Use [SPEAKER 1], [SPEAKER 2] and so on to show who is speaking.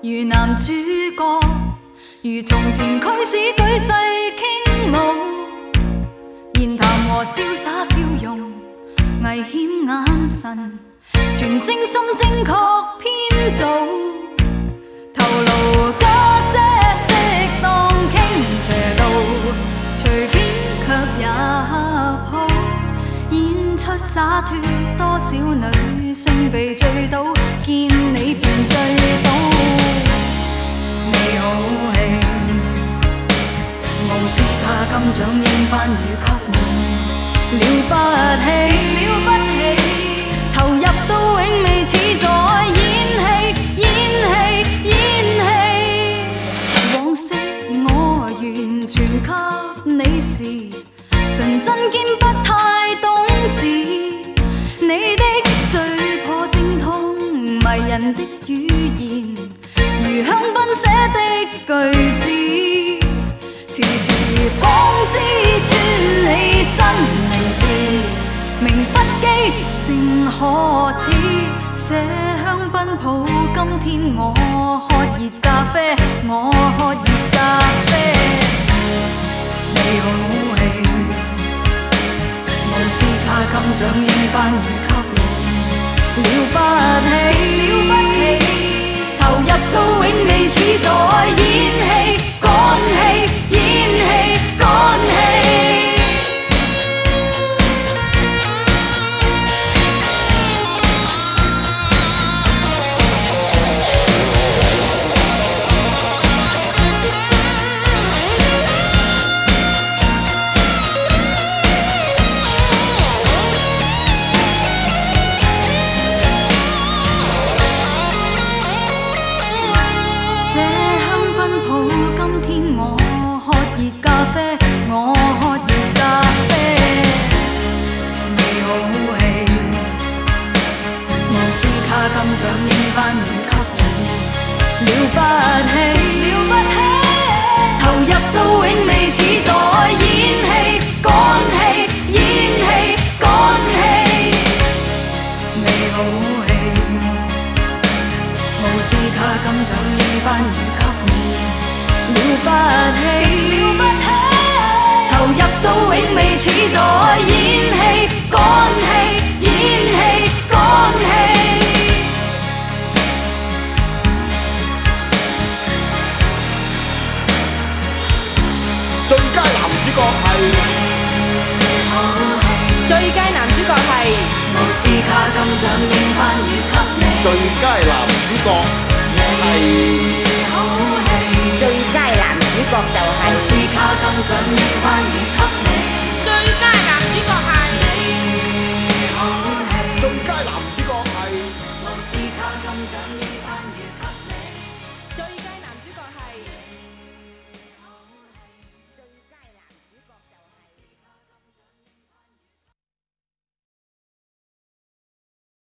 [SPEAKER 1] 如男主角，如從前驅使舉世傾慕，言談和瀟灑笑容，危險眼神，全精心精確編造，頭顱加些適當傾斜度，隨便卻也抱，演出灑脱，多少女性被醉倒，見你便醉倒。你好戲，無視卡金獎應頒予給你，了不起，了不起，投入到永未似在演戲，演戲，演戲。往昔我完全給你時，純真兼不太懂事，你的最破精通迷人的語言，如香檳寫的句子，遲遲方知穿你真名字，名不記誠可恥，寫香檳抱今天我喝熱咖啡，我喝熱咖啡。你好戲，無視卡金獎應頒予給你，了不起，了不起，投入到永未似在演戲，趕戲，演戲，趕戲。我喝熱咖啡，你好戲，無視卡金獎應頒予給你，了不起，了不起，投入到永未似在演戲，趕戲，演戲，趕戲。你好戲，無視卡金獎應頒予給你，了不起，了不起，投入到永未似在演戲，趕戲，演戲，趕戲。
[SPEAKER 2] 最佳男主角係，
[SPEAKER 3] 最佳男主角係
[SPEAKER 1] 無視卡金獎應頒予給你，
[SPEAKER 2] 最佳男主角係，
[SPEAKER 3] 最佳男主角就係
[SPEAKER 1] 無視卡金獎應頒予給你。